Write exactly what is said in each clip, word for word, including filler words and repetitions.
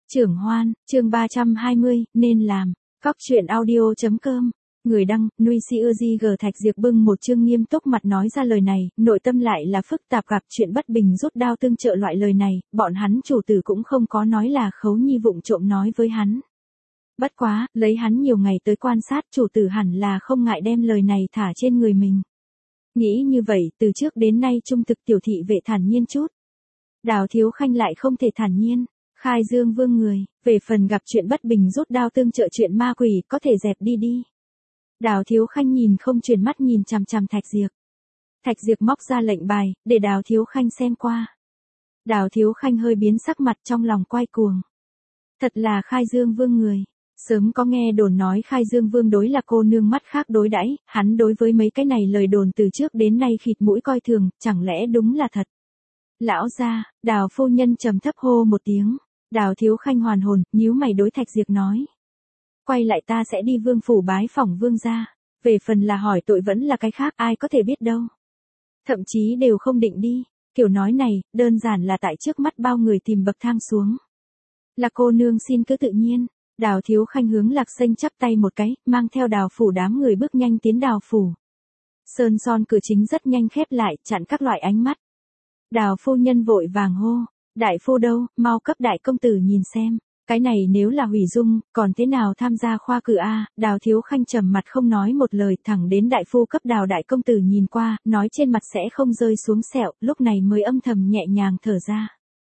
Trưởng Hoan, chương ba trăm hai mươi, nên làm. Cóc truyện audio chấm com. Người đăng, Nui Siêu G Thạch Diệp bưng một chương nghiêm túc mặt nói ra lời này, nội tâm lại là phức tạp, gặp chuyện bất bình rút đao tương trợ loại lời này, bọn hắn chủ tử cũng không có nói là Khấu Nhi vụng trộm nói với hắn. Bất quá, lấy hắn nhiều ngày tới quan sát, chủ tử hẳn là không ngại đem lời này thả trên người mình. Nghĩ như vậy, từ trước đến nay trung thực tiểu thị vệ thản nhiên chút. Đào Thiếu Khanh lại không thể thản nhiên. Khai Dương Vương người, về phần gặp chuyện bất bình rút đao tương trợ chuyện ma quỷ, có thể dẹp đi đi. Đào Thiếu Khanh nhìn không chuyển mắt nhìn chằm chằm Thạch Diệp. Thạch Diệp móc ra lệnh bài, để Đào Thiếu Khanh xem qua. Đào Thiếu Khanh hơi biến sắc mặt, trong lòng quay cuồng. Thật là Khai Dương Vương người. Sớm có nghe đồn nói Khai Dương Vương đối là cô nương mắt khác đối đãi, hắn đối với mấy cái này lời đồn từ trước đến nay khịt mũi coi thường, chẳng lẽ đúng là thật. Lão gia, Đào phu nhân trầm thấp hô một tiếng. Đào Thiếu Khanh hoàn hồn, nhíu mày đối Thạch Diệp nói. Quay lại ta sẽ đi vương phủ bái phỏng vương gia. Về phần là hỏi tội vẫn là cái khác, ai có thể biết đâu. Thậm chí đều không định đi. Kiểu nói này, đơn giản là tại trước mắt bao người tìm bậc thang xuống. Là cô nương xin cứ tự nhiên. Đào Thiếu Khanh hướng Lạc Xanh chắp tay một cái, mang theo Đào phủ đám người bước nhanh tiến Đào phủ. Sơn son cửa chính rất nhanh khép lại, chặn các loại ánh mắt. Đào phu nhân vội vàng hô. Đại phu đâu, mau cấp đại công tử nhìn xem, cái này nếu là hủy dung, còn thế nào tham gia khoa cử a? Đào Thiếu Khanh trầm mặt không nói một lời, thẳng đến đại phu cấp Đào đại công tử nhìn qua, nói trên mặt sẽ không rơi xuống sẹo, lúc này mới âm thầm nhẹ nhàng thở ra.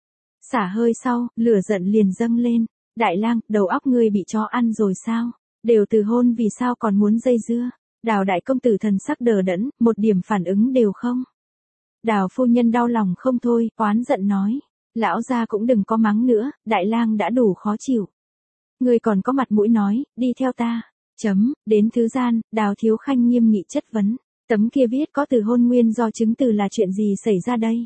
Xả hơi sau, lửa giận liền dâng lên. Đại lang, đầu óc ngươi bị chó ăn rồi sao? Đều từ hôn vì sao còn muốn dây dưa? Đào đại công tử thần sắc đờ đẫn, một điểm phản ứng đều không. Đào phu nhân đau lòng không thôi, oán giận nói. Lão gia cũng đừng có mắng nữa, đại lang đã đủ khó chịu. Ngươi còn có mặt mũi nói, đi theo ta. Chấm, đến thứ gian, Đào Thiếu Khanh nghiêm nghị chất vấn. Tấm kia viết có từ hôn nguyên do chứng từ là chuyện gì xảy ra đây?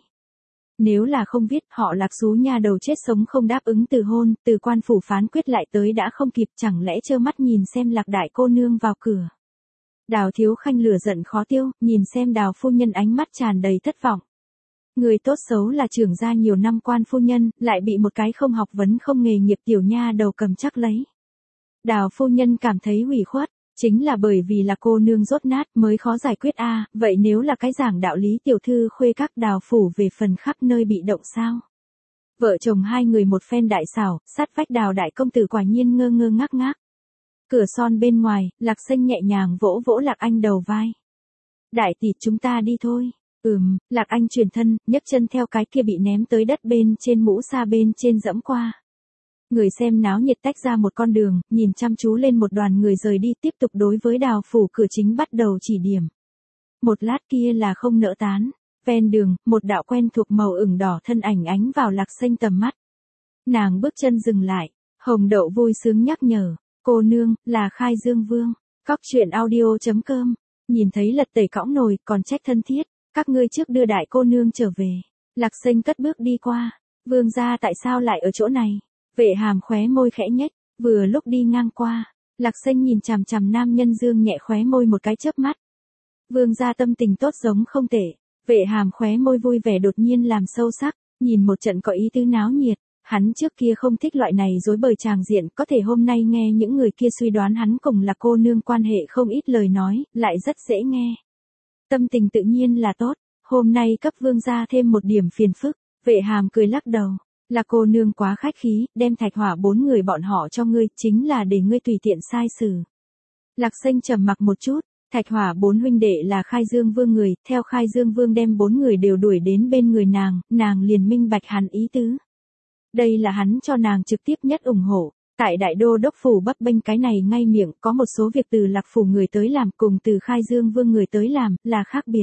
Nếu là không viết, họ Lạc xú nha đầu chết sống không đáp ứng từ hôn, từ quan phủ phán quyết lại tới đã không kịp, chẳng lẽ trơ mắt nhìn xem Lạc đại cô nương vào cửa. Đào Thiếu Khanh lửa giận khó tiêu, nhìn xem Đào phu nhân ánh mắt tràn đầy thất vọng. Người tốt xấu là trưởng gia nhiều năm quan phu nhân, lại bị một cái không học vấn không nghề nghiệp tiểu nha đầu cầm chắc lấy. Đào phu nhân cảm thấy ủy khuất, chính là bởi vì là cô nương rốt nát mới khó giải quyết a. Vậy nếu là cái giảng đạo lý tiểu thư khuê các Đào phủ về phần khắp nơi bị động sao? Vợ chồng hai người một phen đại xảo, sát vách Đào đại công tử quả nhiên ngơ ngơ ngác ngác. Cửa son bên ngoài, Lạc Xanh nhẹ nhàng vỗ vỗ Lạc Anh đầu vai. Đại tỷ, chúng ta đi thôi. Ừm, Lạc Anh chuyển thân, nhấc chân theo cái kia bị ném tới đất bên trên mũ sa bên trên dẫm qua. Người xem náo nhiệt tách ra một con đường, nhìn chăm chú lên một đoàn người rời đi, tiếp tục đối với Đào phủ cửa chính bắt đầu chỉ điểm. Một lát kia là không nỡ tán, ven đường, một đạo quen thuộc màu ửng đỏ thân ảnh ánh vào Lạc Xanh tầm mắt. Nàng bước chân dừng lại, Hồng Đậu vui sướng nhắc nhở, cô nương, là Khai Dương Vương. Cóc truyện audio chấm com, nhìn thấy lật tẩy cõng nồi, còn trách thân thiết. Các ngươi trước đưa đại cô nương trở về. Lạc Xanh cất bước đi qua. Vương gia tại sao lại ở chỗ này? Vệ Hàm khóe môi khẽ nhếch, vừa lúc đi ngang qua. Lạc Xanh nhìn chằm chằm nam nhân dương nhẹ khóe môi một cái chớp mắt. Vương gia tâm tình tốt giống không tệ. Vệ Hàm khóe môi vui vẻ đột nhiên làm sâu sắc, nhìn một trận có ý tứ náo nhiệt. Hắn trước kia không thích loại này rối bời tràng diện, có thể hôm nay nghe những người kia suy đoán hắn cùng là cô nương quan hệ không ít lời nói, lại rất dễ nghe. Tâm tình tự nhiên là tốt, hôm nay cấp vương gia thêm một điểm phiền phức. Vệ Hàm cười lắc đầu, là cô nương quá khách khí, đem Thạch Hỏa bốn người bọn họ cho ngươi, chính là để ngươi tùy tiện sai xử. Lạc Xanh trầm mặc một chút, Thạch Hỏa bốn huynh đệ là Khai Dương Vương người, theo Khai Dương Vương đem bốn người đều đuổi đến bên người nàng, nàng liền minh bạch hắn ý tứ. Đây là hắn cho nàng trực tiếp nhất ủng hộ. Tại đại đô đốc phủ bấp bênh cái này ngay miệng, có một số việc từ Lạc phủ người tới làm cùng từ Khai Dương Vương người tới làm, là khác biệt.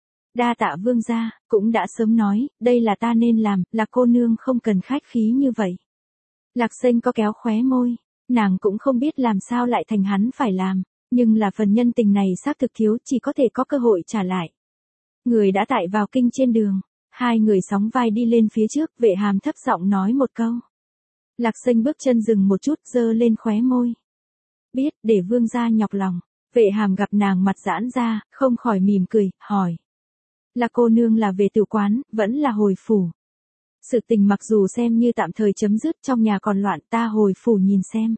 Đa tạ vương gia, cũng đã sớm nói, đây là ta nên làm, là cô nương không cần khách khí như vậy. Lạc Xanh có kéo khóe môi, nàng cũng không biết làm sao lại thành hắn phải làm, nhưng là phần nhân tình này xác thực thiếu, chỉ có thể có cơ hội trả lại. Người đã tại vào kinh trên đường, hai người sóng vai đi lên phía trước, Vệ Hàm thấp giọng nói một câu. Lạc Xanh bước chân dừng một chút, giơ lên khóe môi. Biết, để vương gia nhọc lòng. Vệ Hàm gặp nàng mặt giãn ra, không khỏi mỉm cười, hỏi. Là cô nương là về tử quán, vẫn là hồi phủ? Sự tình mặc dù xem như tạm thời chấm dứt, trong nhà còn loạn, ta hồi phủ nhìn xem.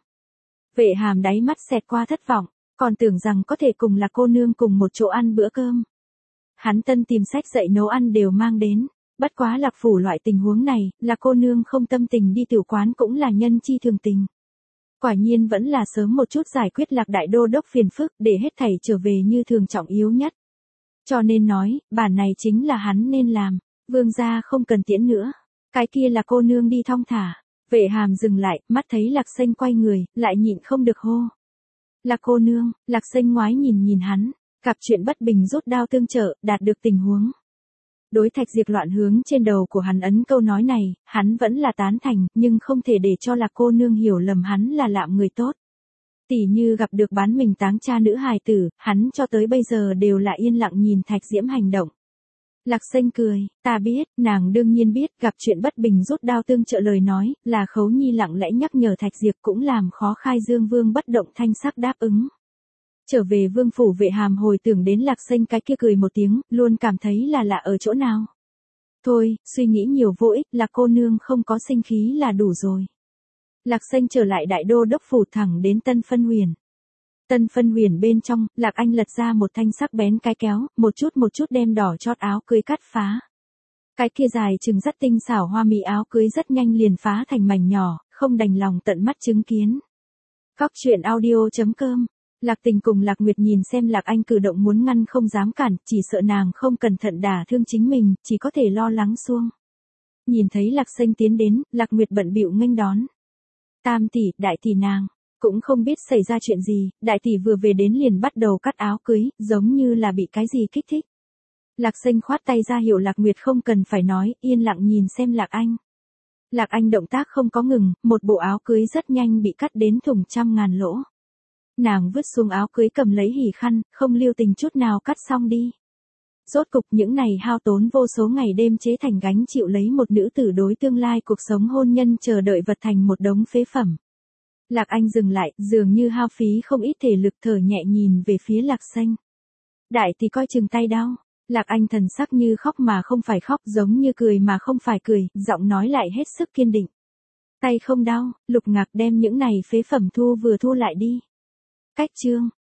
Vệ Hàm đáy mắt xẹt qua thất vọng, còn tưởng rằng có thể cùng Lạc cô nương cùng một chỗ ăn bữa cơm. Hắn tân tìm sách dạy nấu ăn đều mang đến, bất quá Lạc phủ loại tình huống này, Lạc cô nương không tâm tình đi tiểu quán cũng là nhân chi thường tình. Quả nhiên vẫn là sớm một chút giải quyết Lạc đại đô đốc phiền phức, để hết thảy trở về như thường trọng yếu nhất. Cho nên nói, bản này chính là hắn nên làm, vương gia không cần tiễn nữa. Cái kia là cô nương đi thong thả. Vệ Hàm dừng lại, mắt thấy Lạc Sênh quay người, lại nhịn không được hô. Lạc cô nương. Lạc Sênh ngoái nhìn nhìn hắn, gặp chuyện bất bình rút đao tương trợ, đạt được tình huống. Đối Thạch Diệp loạn hướng trên đầu của hắn ấn câu nói này, hắn vẫn là tán thành, nhưng không thể để cho Lạc cô nương hiểu lầm hắn là lạm người tốt. Tỷ như gặp được bán mình táng cha nữ hài tử, hắn cho tới bây giờ đều là yên lặng nhìn Thạch Diễm hành động. Lạc Sênh cười, ta biết, nàng đương nhiên biết, gặp chuyện bất bình rút đao tương trợ lời nói, là Khấu Nhi lặng lẽ nhắc nhở Thạch Diệp cũng làm khó Khai Dương Vương bất động thanh sắc đáp ứng. Trở về vương phủ, Vệ Hàm hồi tưởng đến Lạc Sênh cái kia cười một tiếng, luôn cảm thấy là lạ ở chỗ nào. Thôi, suy nghĩ nhiều vô ích, Lạc cô nương không có sinh khí là đủ rồi. Lạc Sênh trở lại đại đô đốc phủ thẳng đến Tân Phân Huyền. Tân Phân Huyền bên trong, Lạc Anh lật ra một thanh sắc bén cái kéo, một chút một chút đem đỏ chót áo cưới cắt phá. Cái kia dài chừng rất tinh xảo hoa mỹ áo cưới rất nhanh liền phá thành mảnh nhỏ, không đành lòng tận mắt chứng kiến. Góc truyện audio chấm com. Lạc Tình cùng Lạc Nguyệt nhìn xem Lạc Anh cử động muốn ngăn không dám cản, chỉ sợ nàng không cẩn thận đả thương chính mình, chỉ có thể lo lắng xuông. Nhìn thấy Lạc Sênh tiến đến, Lạc Nguyệt bận bịu nghênh đón. Tam tỷ, đại tỷ nàng, cũng không biết xảy ra chuyện gì, đại tỷ vừa về đến liền bắt đầu cắt áo cưới, giống như là bị cái gì kích thích. Lạc Sênh khoát tay ra hiệu Lạc Nguyệt không cần phải nói, yên lặng nhìn xem Lạc Anh. Lạc Anh động tác không có ngừng, một bộ áo cưới rất nhanh bị cắt đến thủng trăm ngàn lỗ. Nàng vứt xuống áo cưới cầm lấy hỉ khăn, không lưu tình chút nào cắt xong đi. Rốt cục những này hao tốn vô số ngày đêm chế thành gánh chịu lấy một nữ tử đối tương lai cuộc sống hôn nhân chờ đợi vật thành một đống phế phẩm. Lạc Anh dừng lại, dường như hao phí không ít thể lực, thở nhẹ nhìn về phía Lạc Sênh. Đại tỷ coi chừng tay đau. Lạc Anh thần sắc như khóc mà không phải khóc, giống như cười mà không phải cười, giọng nói lại hết sức kiên định. Tay không đau, Lục Ngạc đem những này phế phẩm thu vừa thu lại đi. Cách chương.